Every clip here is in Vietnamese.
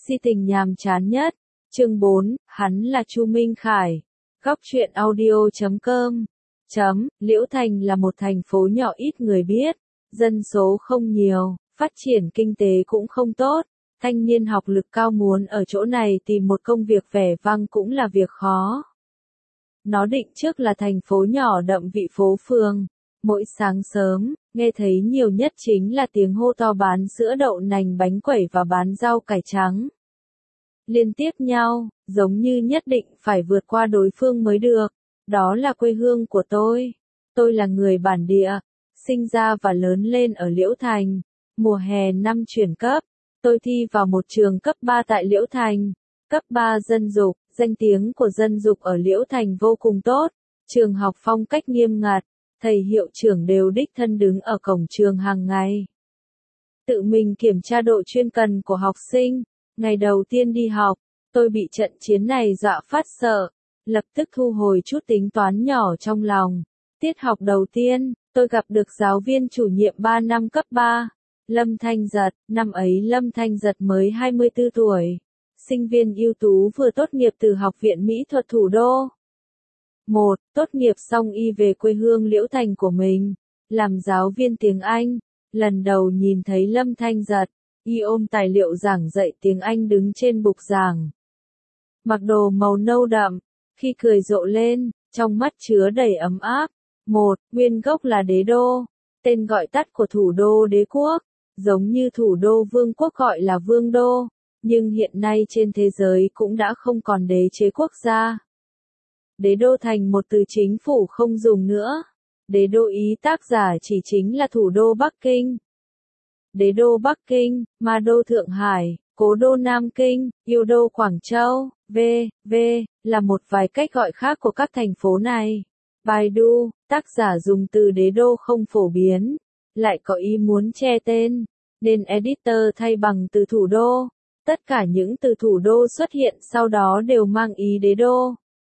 Si tình nhàm chán nhất. Chương 4, hắn là Chu Minh Khải. Góc truyện audio.com. Liễu Thành là một thành phố nhỏ ít người biết, dân số không nhiều, phát triển kinh tế cũng không tốt, thanh niên học lực cao muốn ở chỗ này tìm một công việc vẻ vang cũng là việc khó. Nó định trước là thành phố nhỏ đậm vị phố phường, mỗi sáng sớm, nghe thấy nhiều nhất chính là tiếng hô to bán sữa đậu nành bánh quẩy và bán rau cải trắng. Liên tiếp nhau, giống như nhất định phải vượt qua đối phương mới được. Đó là quê hương của tôi. Tôi là người bản địa, sinh ra và lớn lên ở Liễu Thành. Mùa hè năm chuyển cấp, tôi thi vào một trường cấp 3 tại Liễu Thành. Cấp 3 dân dục, danh tiếng của dân dục ở Liễu Thành vô cùng tốt. Trường học phong cách nghiêm ngặt, thầy hiệu trưởng đều đích thân đứng ở cổng trường hàng ngày. Tự mình kiểm tra độ chuyên cần của học sinh. Ngày đầu tiên đi học, tôi bị trận chiến này dọa phát sợ, lập tức thu hồi chút tính toán nhỏ trong lòng. Tiết học đầu tiên, tôi gặp được giáo viên chủ nhiệm 3 năm cấp 3, Lâm Thanh Giật. Năm ấy Lâm Thanh Giật mới 24 tuổi, sinh viên ưu tú vừa tốt nghiệp từ Học viện Mỹ thuật Thủ đô. Tốt nghiệp xong y về quê hương Liễu Thành của mình, làm giáo viên tiếng Anh. Lần đầu nhìn thấy Lâm Thanh Giật, y ôm tài liệu giảng dạy tiếng Anh đứng trên bục giảng. Mặc đồ màu nâu đậm, khi cười rộ lên, trong mắt chứa đầy ấm áp. Nguyên gốc là Đế Đô, tên gọi tắt của thủ đô đế quốc, giống như thủ đô vương quốc gọi là vương đô, nhưng hiện nay trên thế giới cũng đã không còn đế chế quốc gia. Đế đô thành một từ chính phủ không dùng nữa. Đế đô ý tác giả chỉ chính là thủ đô Bắc Kinh. Đế đô Bắc Kinh, Ma đô Thượng Hải, Cố đô Nam Kinh, Yêu đô Quảng Châu, v.v. là một vài cách gọi khác của các thành phố này. Baidu, tác giả dùng từ đế đô không phổ biến, lại có ý muốn che tên, nên editor thay bằng từ thủ đô. Tất cả những từ thủ đô xuất hiện sau đó đều mang ý đế đô.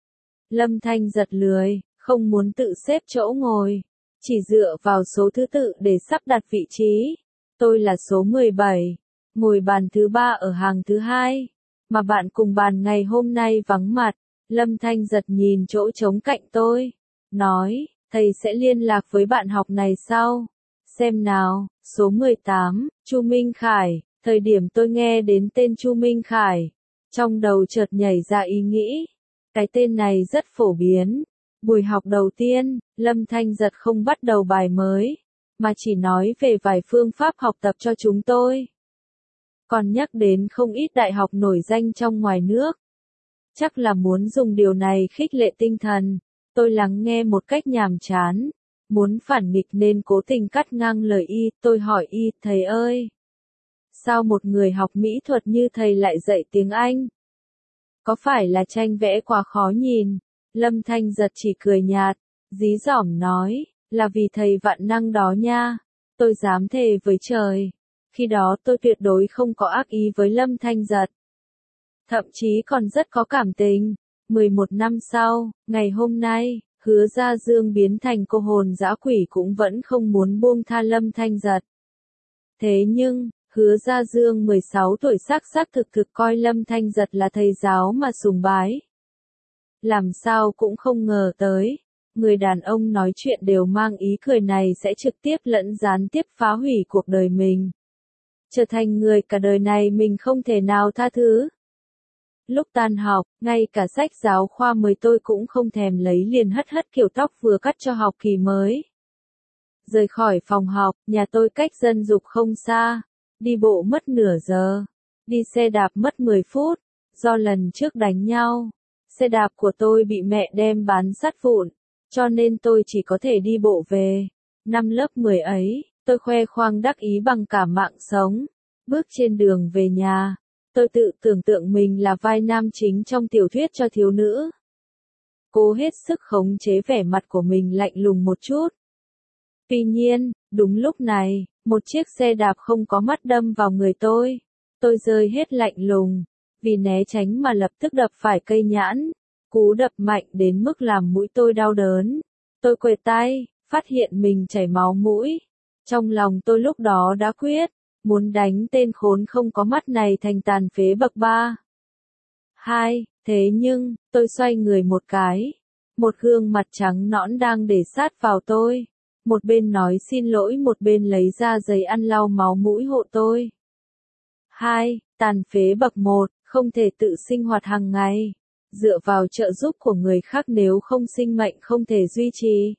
Lâm Thanh Giật lười, không muốn tự xếp chỗ ngồi, chỉ dựa vào số thứ tự để sắp đặt vị trí. Tôi là số 17, ngồi bàn thứ 3 ở hàng thứ 2, mà bạn cùng bàn ngày hôm nay vắng mặt. Lâm Thanh Giật nhìn chỗ trống cạnh tôi, nói, thầy sẽ liên lạc với bạn học này sau. Xem nào, số 18, Chu Minh Khải. Thời điểm tôi nghe đến tên Chu Minh Khải, trong đầu chợt nhảy ra ý nghĩ, cái tên này rất phổ biến. Buổi học đầu tiên, Lâm Thanh Giật không bắt đầu bài mới, mà chỉ nói về vài phương pháp học tập cho chúng tôi. Còn nhắc đến không ít đại học nổi danh trong ngoài nước. Chắc là muốn dùng điều này khích lệ tinh thần. Tôi lắng nghe một cách nhàm chán, muốn phản nghịch nên cố tình cắt ngang lời y. Tôi hỏi y, thầy ơi, sao một người học mỹ thuật như thầy lại dạy tiếng Anh? Có phải là tranh vẽ quá khó nhìn? Lâm Thanh Giật chỉ cười nhạt, dí dỏm nói, là vì thầy vạn năng đó nha. Tôi dám thề với trời, khi đó tôi tuyệt đối không có ác ý với Lâm Thanh Giật. Thậm chí còn rất có cảm tình. 11 năm sau, ngày hôm nay, Hứa Gia Dương biến thành cô hồn dã quỷ cũng vẫn không muốn buông tha Lâm Thanh Giật. Thế nhưng, Hứa Gia Dương 16 tuổi xác thực coi Lâm Thanh Giật là thầy giáo mà sùng bái. Làm sao cũng không ngờ tới, người đàn ông nói chuyện đều mang ý cười này sẽ trực tiếp lẫn gián tiếp phá hủy cuộc đời mình. Trở thành người cả đời này mình không thể nào tha thứ. Lúc tan học, ngay cả sách giáo khoa mới tôi cũng không thèm lấy, liền hất kiểu tóc vừa cắt cho học kỳ mới. Rời khỏi phòng học, nhà tôi cách dân dục không xa, đi bộ mất nửa giờ, đi xe đạp mất 10 phút, do lần trước đánh nhau. Xe đạp của tôi bị mẹ đem bán sắt vụn, cho nên tôi chỉ có thể đi bộ về. Năm lớp 10 ấy, tôi khoe khoang đắc ý bằng cả mạng sống. Bước trên đường về nhà, tôi tự tưởng tượng mình là vai nam chính trong tiểu thuyết cho thiếu nữ. Cố hết sức khống chế vẻ mặt của mình lạnh lùng một chút. Tuy nhiên, đúng lúc này, một chiếc xe đạp không có mắt đâm vào người tôi. Tôi rơi hết lạnh lùng, vì né tránh mà lập tức đập phải cây nhãn. Cú đập mạnh đến mức làm mũi tôi đau đớn. Tôi quệt tay, phát hiện mình chảy máu mũi. Trong lòng tôi lúc đó đã quyết, muốn đánh tên khốn không có mắt này thành tàn phế bậc 3. 2. Thế nhưng, tôi xoay người một cái. Một gương mặt trắng nõn đang để sát vào tôi. Một bên nói xin lỗi, một bên lấy ra giấy ăn lau máu mũi hộ tôi. 2. Tàn phế bậc 1, không thể tự sinh hoạt hàng ngày. Dựa vào trợ giúp của người khác nếu không sinh mệnh không thể duy trì.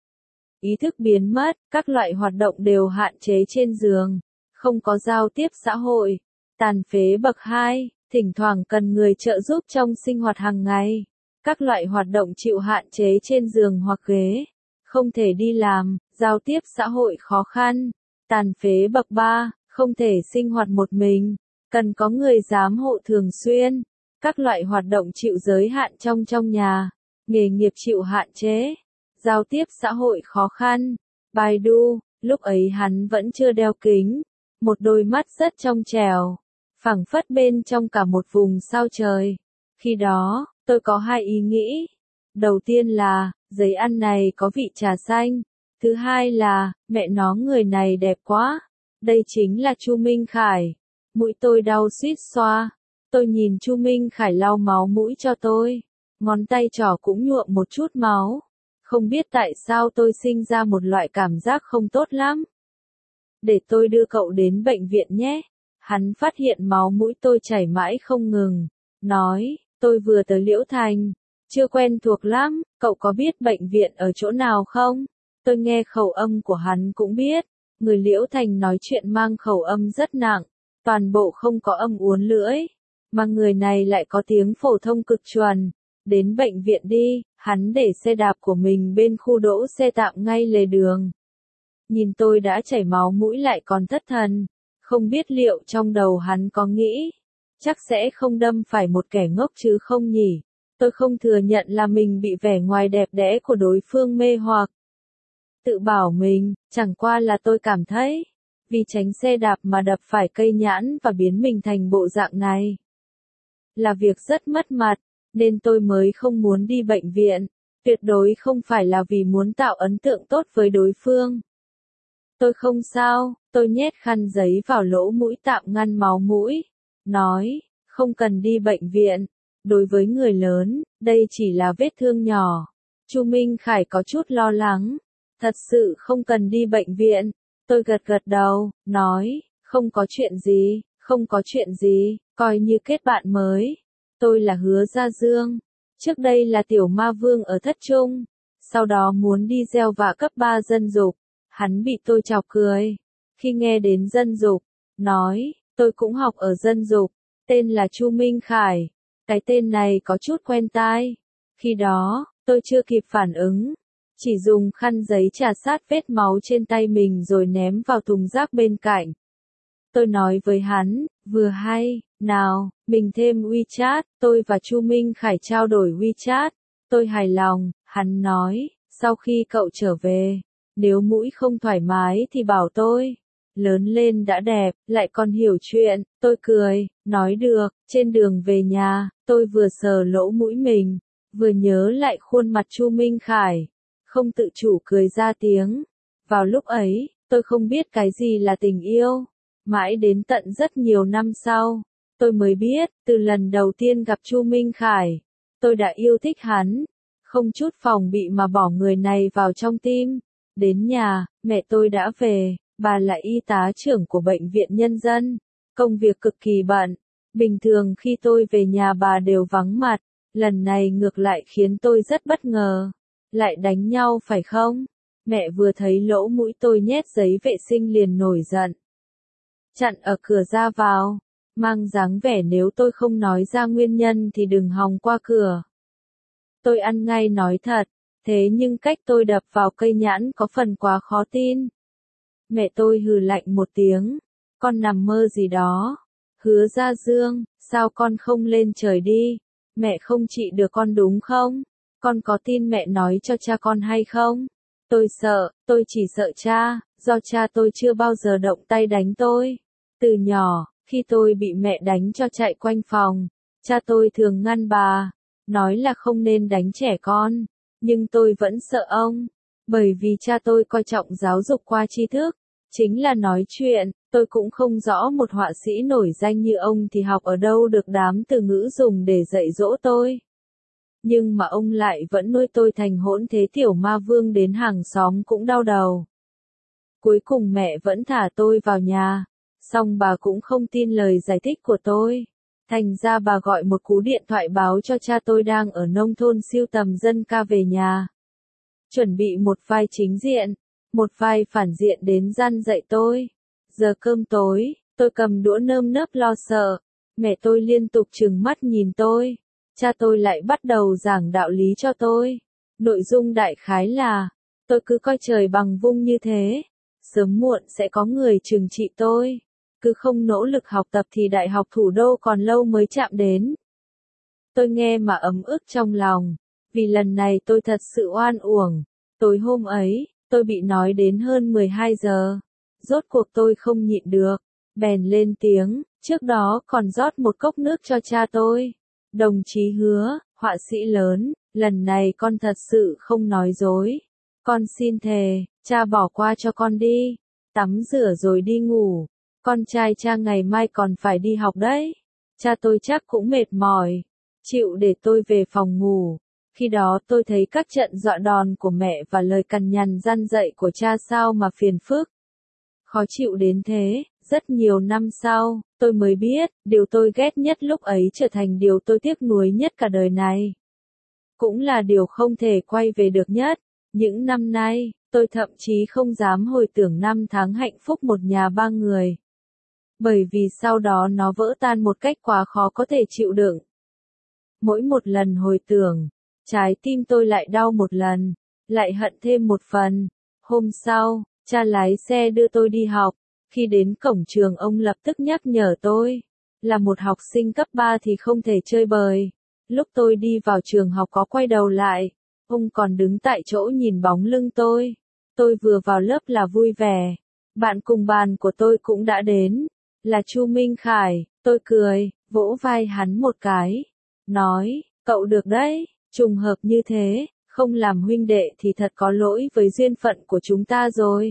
Ý thức biến mất, các loại hoạt động đều hạn chế trên giường. Không có giao tiếp xã hội. Tàn phế bậc 2, thỉnh thoảng cần người trợ giúp trong sinh hoạt hàng ngày. Các loại hoạt động chịu hạn chế trên giường hoặc ghế. Không thể đi làm, giao tiếp xã hội khó khăn. Tàn phế bậc 3, không thể sinh hoạt một mình. Cần có người giám hộ thường xuyên. Các loại hoạt động chịu giới hạn trong nhà. Nghề nghiệp chịu hạn chế. Giao tiếp xã hội khó khăn. Baidu, lúc ấy hắn vẫn chưa đeo kính. Một đôi mắt rất trong trẻo. Phảng phất bên trong cả một vùng sao trời. Khi đó, tôi có hai ý nghĩ. Đầu tiên là, giấy ăn này có vị trà xanh. Thứ hai là, mẹ nó người này đẹp quá. Đây chính là Chu Minh Khải. Mũi tôi đau suýt xoa. Tôi nhìn Chu Minh Khải lau máu mũi cho tôi. Ngón tay trỏ cũng nhuộm một chút máu. Không biết tại sao tôi sinh ra một loại cảm giác không tốt lắm. Để tôi đưa cậu đến bệnh viện nhé. Hắn phát hiện máu mũi tôi chảy mãi không ngừng. Nói, tôi vừa tới Liễu Thành. Chưa quen thuộc lắm, cậu có biết bệnh viện ở chỗ nào không? Tôi nghe khẩu âm của hắn cũng biết. Người Liễu Thành nói chuyện mang khẩu âm rất nặng. Toàn bộ không có âm uốn lưỡi. Mà người này lại có tiếng phổ thông cực chuẩn. Đến bệnh viện đi, hắn để xe đạp của mình bên khu đỗ xe tạm ngay lề đường. Nhìn tôi đã chảy máu mũi lại còn thất thần. Không biết liệu trong đầu hắn có nghĩ. Chắc sẽ không đâm phải một kẻ ngốc chứ không nhỉ. Tôi không thừa nhận là mình bị vẻ ngoài đẹp đẽ của đối phương mê hoặc. Tự bảo mình, chẳng qua là tôi cảm thấy. Vì tránh xe đạp mà đập phải cây nhãn và biến mình thành bộ dạng này. Là việc rất mất mặt, nên tôi mới không muốn đi bệnh viện. Tuyệt đối không phải là vì muốn tạo ấn tượng tốt với đối phương. Tôi không sao, tôi nhét khăn giấy vào lỗ mũi tạm ngăn máu mũi. Nói, không cần đi bệnh viện. Đối với người lớn, đây chỉ là vết thương nhỏ. Chu Minh Khải có chút lo lắng. Thật sự không cần đi bệnh viện. Tôi gật gật đầu, nói, không có chuyện gì, không có chuyện gì, coi như kết bạn mới. Tôi là Hứa Gia Dương. Trước đây là tiểu ma vương ở Thất Trung. Sau đó muốn đi gieo vạ cấp 3 dân dục. Hắn bị tôi chọc cười. Khi nghe đến dân dục, nói, tôi cũng học ở dân dục. Tên là Chu Minh Khải. Cái tên này có chút quen tai. Khi đó, tôi chưa kịp phản ứng. Chỉ dùng khăn giấy chà sát vết máu trên tay mình rồi ném vào thùng rác bên cạnh. Tôi nói với hắn, vừa hay, nào, mình thêm WeChat, tôi và Chu Minh Khải trao đổi WeChat. Tôi hài lòng, hắn nói, sau khi cậu trở về, nếu mũi không thoải mái thì bảo tôi. Lớn lên đã đẹp, lại còn hiểu chuyện, tôi cười, nói được, trên đường về nhà, tôi vừa sờ lỗ mũi mình, vừa nhớ lại khuôn mặt Chu Minh Khải, không tự chủ cười ra tiếng. Vào lúc ấy, tôi không biết cái gì là tình yêu, mãi đến tận rất nhiều năm sau, tôi mới biết, từ lần đầu tiên gặp Chu Minh Khải, tôi đã yêu thích hắn, không chút phòng bị mà bỏ người này vào trong tim. Đến nhà, mẹ tôi đã về. Bà là y tá trưởng của bệnh viện nhân dân, công việc cực kỳ bận. Bình thường khi tôi về nhà bà đều vắng mặt, lần này ngược lại khiến tôi rất bất ngờ. Lại đánh nhau phải không? Mẹ vừa thấy lỗ mũi tôi nhét giấy vệ sinh liền nổi giận. Chặn ở cửa ra vào, mang dáng vẻ nếu tôi không nói ra nguyên nhân thì đừng hòng qua cửa. Tôi ăn ngay nói thật, thế nhưng cách tôi đập vào cây nhãn có phần quá khó tin. Mẹ tôi hừ lạnh một tiếng, con nằm mơ gì đó. Hứa Gia Dương, sao con không lên trời đi? Mẹ không trị được con đúng không? Con có tin mẹ nói cho cha con hay không? Tôi sợ, tôi chỉ sợ cha, do cha tôi chưa bao giờ động tay đánh tôi. Từ nhỏ, khi tôi bị mẹ đánh cho chạy quanh phòng, cha tôi thường ngăn bà, nói là không nên đánh trẻ con, nhưng tôi vẫn sợ ông. Bởi vì cha tôi coi trọng giáo dục qua tri thức, chính là nói chuyện, Tôi cũng không rõ một họa sĩ nổi danh như ông thì học ở đâu được đám từ ngữ dùng để dạy dỗ tôi. Nhưng mà ông lại vẫn nuôi tôi thành hỗn thế tiểu ma vương đến hàng xóm cũng đau đầu. Cuối cùng mẹ vẫn thả tôi vào nhà, song bà cũng không tin lời giải thích của tôi. Thành ra bà gọi một cú điện thoại báo cho cha tôi đang ở nông thôn sưu tầm dân ca về nhà. Chuẩn bị một vai chính diện, một vai phản diện đến gian dạy tôi. Giờ cơm tối, tôi cầm đũa nơm nớp lo sợ. Mẹ tôi liên tục trừng mắt nhìn tôi. Cha tôi lại bắt đầu giảng đạo lý cho tôi. Nội dung đại khái là, tôi cứ coi trời bằng vung như thế. Sớm muộn sẽ có người trừng trị tôi. Cứ không nỗ lực học tập thì đại học thủ đô còn lâu mới chạm đến. Tôi nghe mà ấm ức trong lòng. Vì lần này tôi thật sự oan uổng. Tối hôm ấy, tôi bị nói đến hơn 12 giờ. Rốt cuộc tôi không nhịn được. Bèn lên tiếng, trước đó còn rót một cốc nước cho cha tôi. Đồng chí Hứa, họa sĩ lớn, lần này con thật sự không nói dối. Con xin thề, cha bỏ qua cho con đi. Tắm rửa rồi đi ngủ. Con trai cha ngày mai còn phải đi học đấy. Cha tôi chắc cũng mệt mỏi. Chịu để tôi về phòng ngủ. Khi đó tôi thấy các trận dọa đòn của mẹ và lời cằn nhằn răn dạy của cha sao mà phiền phức. Khó chịu đến thế, rất nhiều năm sau, tôi mới biết, điều tôi ghét nhất lúc ấy trở thành điều tôi tiếc nuối nhất cả đời này. Cũng là điều không thể quay về được nhất. Những năm nay, tôi thậm chí không dám hồi tưởng năm tháng hạnh phúc một nhà ba người. Bởi vì sau đó nó vỡ tan một cách quá khó có thể chịu đựng. Mỗi một lần hồi tưởng, trái tim tôi lại đau một lần, lại hận thêm một phần. Hôm sau, cha lái xe đưa tôi đi học. Khi đến cổng trường ông lập tức nhắc nhở tôi. Là một học sinh cấp 3 thì không thể chơi bời. Lúc tôi đi vào trường học có quay đầu lại. Ông còn đứng tại chỗ nhìn bóng lưng tôi. Tôi vừa vào lớp là vui vẻ. Bạn cùng bàn của tôi cũng đã đến. Là Chu Minh Khải. Tôi cười, vỗ vai hắn một cái. Nói, cậu được đấy. Trùng hợp như thế, không làm huynh đệ thì thật có lỗi với duyên phận của chúng ta rồi.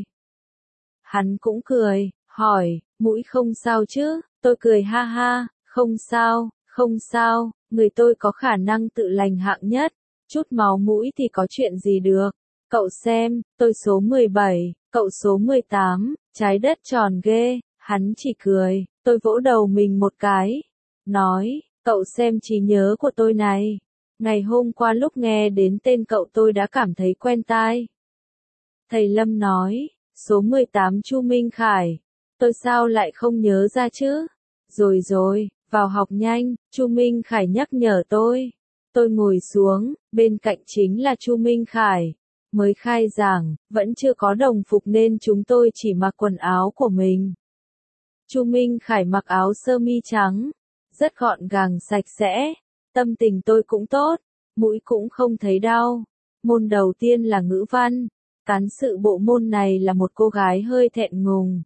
Hắn cũng cười, hỏi, mũi không sao chứ? Tôi cười ha ha, không sao, không sao, người tôi có khả năng tự lành hạng nhất. Chút máu mũi thì có chuyện gì được. Cậu xem, tôi số 17, cậu số 18, trái đất tròn ghê. Hắn chỉ cười, tôi vỗ đầu mình một cái. Nói, cậu xem trí nhớ của tôi này. Ngày hôm qua lúc nghe đến tên cậu tôi đã cảm thấy quen tai. Thầy Lâm nói, số 18 Chu Minh Khải. Tôi sao lại không nhớ ra chứ? Rồi rồi, vào học nhanh, Chu Minh Khải nhắc nhở tôi. Tôi ngồi xuống, bên cạnh chính là Chu Minh Khải. Mới khai giảng, vẫn chưa có đồng phục nên chúng tôi chỉ mặc quần áo của mình. Chu Minh Khải mặc áo sơ mi trắng, rất gọn gàng sạch sẽ. Tâm tình tôi cũng tốt, mũi cũng không thấy đau. Môn đầu tiên là ngữ văn. Cán sự bộ môn này là một cô gái hơi thẹn ngùng.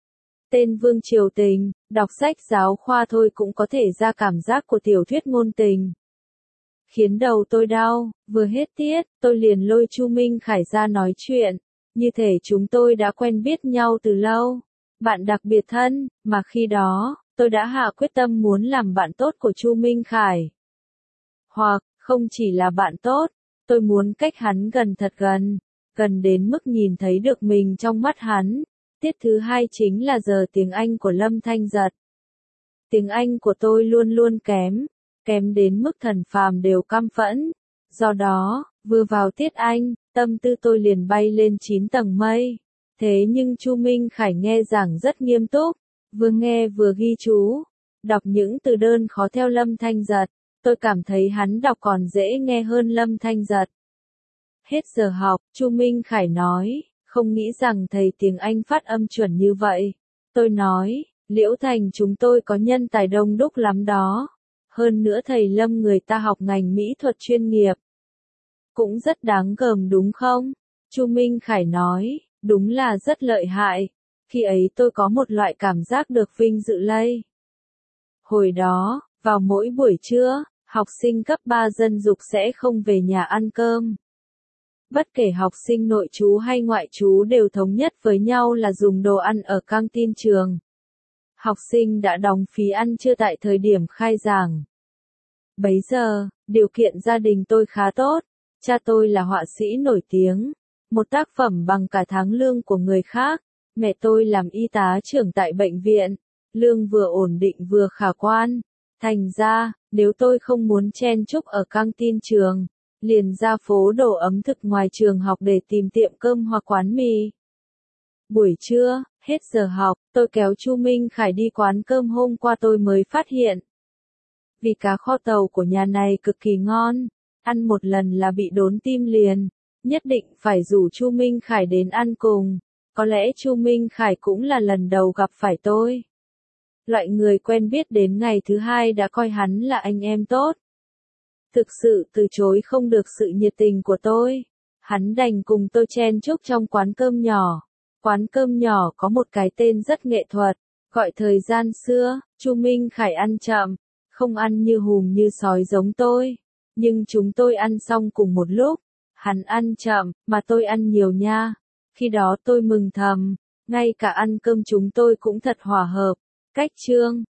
Tên Vương Triều Tình, đọc sách giáo khoa thôi cũng có thể ra cảm giác của tiểu thuyết ngôn tình. Khiến đầu tôi đau, vừa hết tiết, tôi liền lôi Chu Minh Khải ra nói chuyện. Như thể chúng tôi đã quen biết nhau từ lâu. Bạn đặc biệt thân, mà khi đó, tôi đã hạ quyết tâm muốn làm bạn tốt của Chu Minh Khải. Hoặc, không chỉ là bạn tốt, tôi muốn cách hắn gần thật gần. Gần đến mức nhìn thấy được mình trong mắt hắn. Tiết thứ hai chính là giờ tiếng Anh của Lâm Thanh Giật. Tiếng Anh của tôi luôn luôn kém đến mức thần phàm đều căm phẫn. Do đó, vừa vào tiết Anh, tâm tư tôi liền bay lên 9 tầng mây. Thế nhưng Chu Minh Khải nghe giảng rất nghiêm túc, vừa nghe vừa ghi chú, đọc những từ đơn khó theo Lâm Thanh Giật. Tôi cảm thấy hắn đọc còn dễ nghe hơn Lâm Thanh Giật. Hết giờ học, Chu Minh Khải nói, không nghĩ rằng thầy tiếng Anh phát âm chuẩn như vậy. Tôi nói, Liễu Thành chúng tôi có nhân tài đông đúc lắm đó. Hơn nữa thầy Lâm người ta học ngành mỹ thuật chuyên nghiệp. Cũng rất đáng gờm đúng không? Chu Minh Khải nói, đúng là rất lợi hại. Khi ấy tôi có một loại cảm giác được vinh dự lây. Hồi đó, vào mỗi buổi trưa, học sinh cấp 3 dân dục sẽ không về nhà ăn cơm. Bất kể học sinh nội trú hay ngoại trú đều thống nhất với nhau là dùng đồ ăn ở căng tin trường. Học sinh đã đóng phí ăn trưa tại thời điểm khai giảng. Bấy giờ, điều kiện gia đình tôi khá tốt. Cha tôi là họa sĩ nổi tiếng, một tác phẩm bằng cả tháng lương của người khác. Mẹ tôi làm y tá trưởng tại bệnh viện, lương vừa ổn định vừa khả quan. Thành ra, nếu tôi không muốn chen chúc ở căng tin trường, liền ra phố đồ ẩm thực ngoài trường học để tìm tiệm cơm hoặc quán mì. Buổi trưa, hết giờ học, tôi kéo Chu Minh Khải đi quán cơm hôm qua tôi mới phát hiện. Vì cá kho tàu của nhà này cực kỳ ngon, ăn một lần là bị đốn tim liền, nhất định phải rủ Chu Minh Khải đến ăn cùng. Có lẽ Chu Minh Khải cũng là lần đầu gặp phải tôi. Loại người quen biết đến ngày thứ hai đã coi hắn là anh em tốt. Thực sự từ chối không được sự nhiệt tình của tôi. Hắn đành cùng tôi chen chúc trong quán cơm nhỏ. Quán cơm nhỏ có một cái tên rất nghệ thuật, gọi thời gian xưa. Chu Minh Khải ăn chậm, không ăn như hùm như sói giống tôi. Nhưng chúng tôi ăn xong cùng một lúc. Hắn ăn chậm, mà tôi ăn nhiều nha. Khi đó tôi mừng thầm, ngay cả ăn cơm chúng tôi cũng thật hòa hợp. Cách chương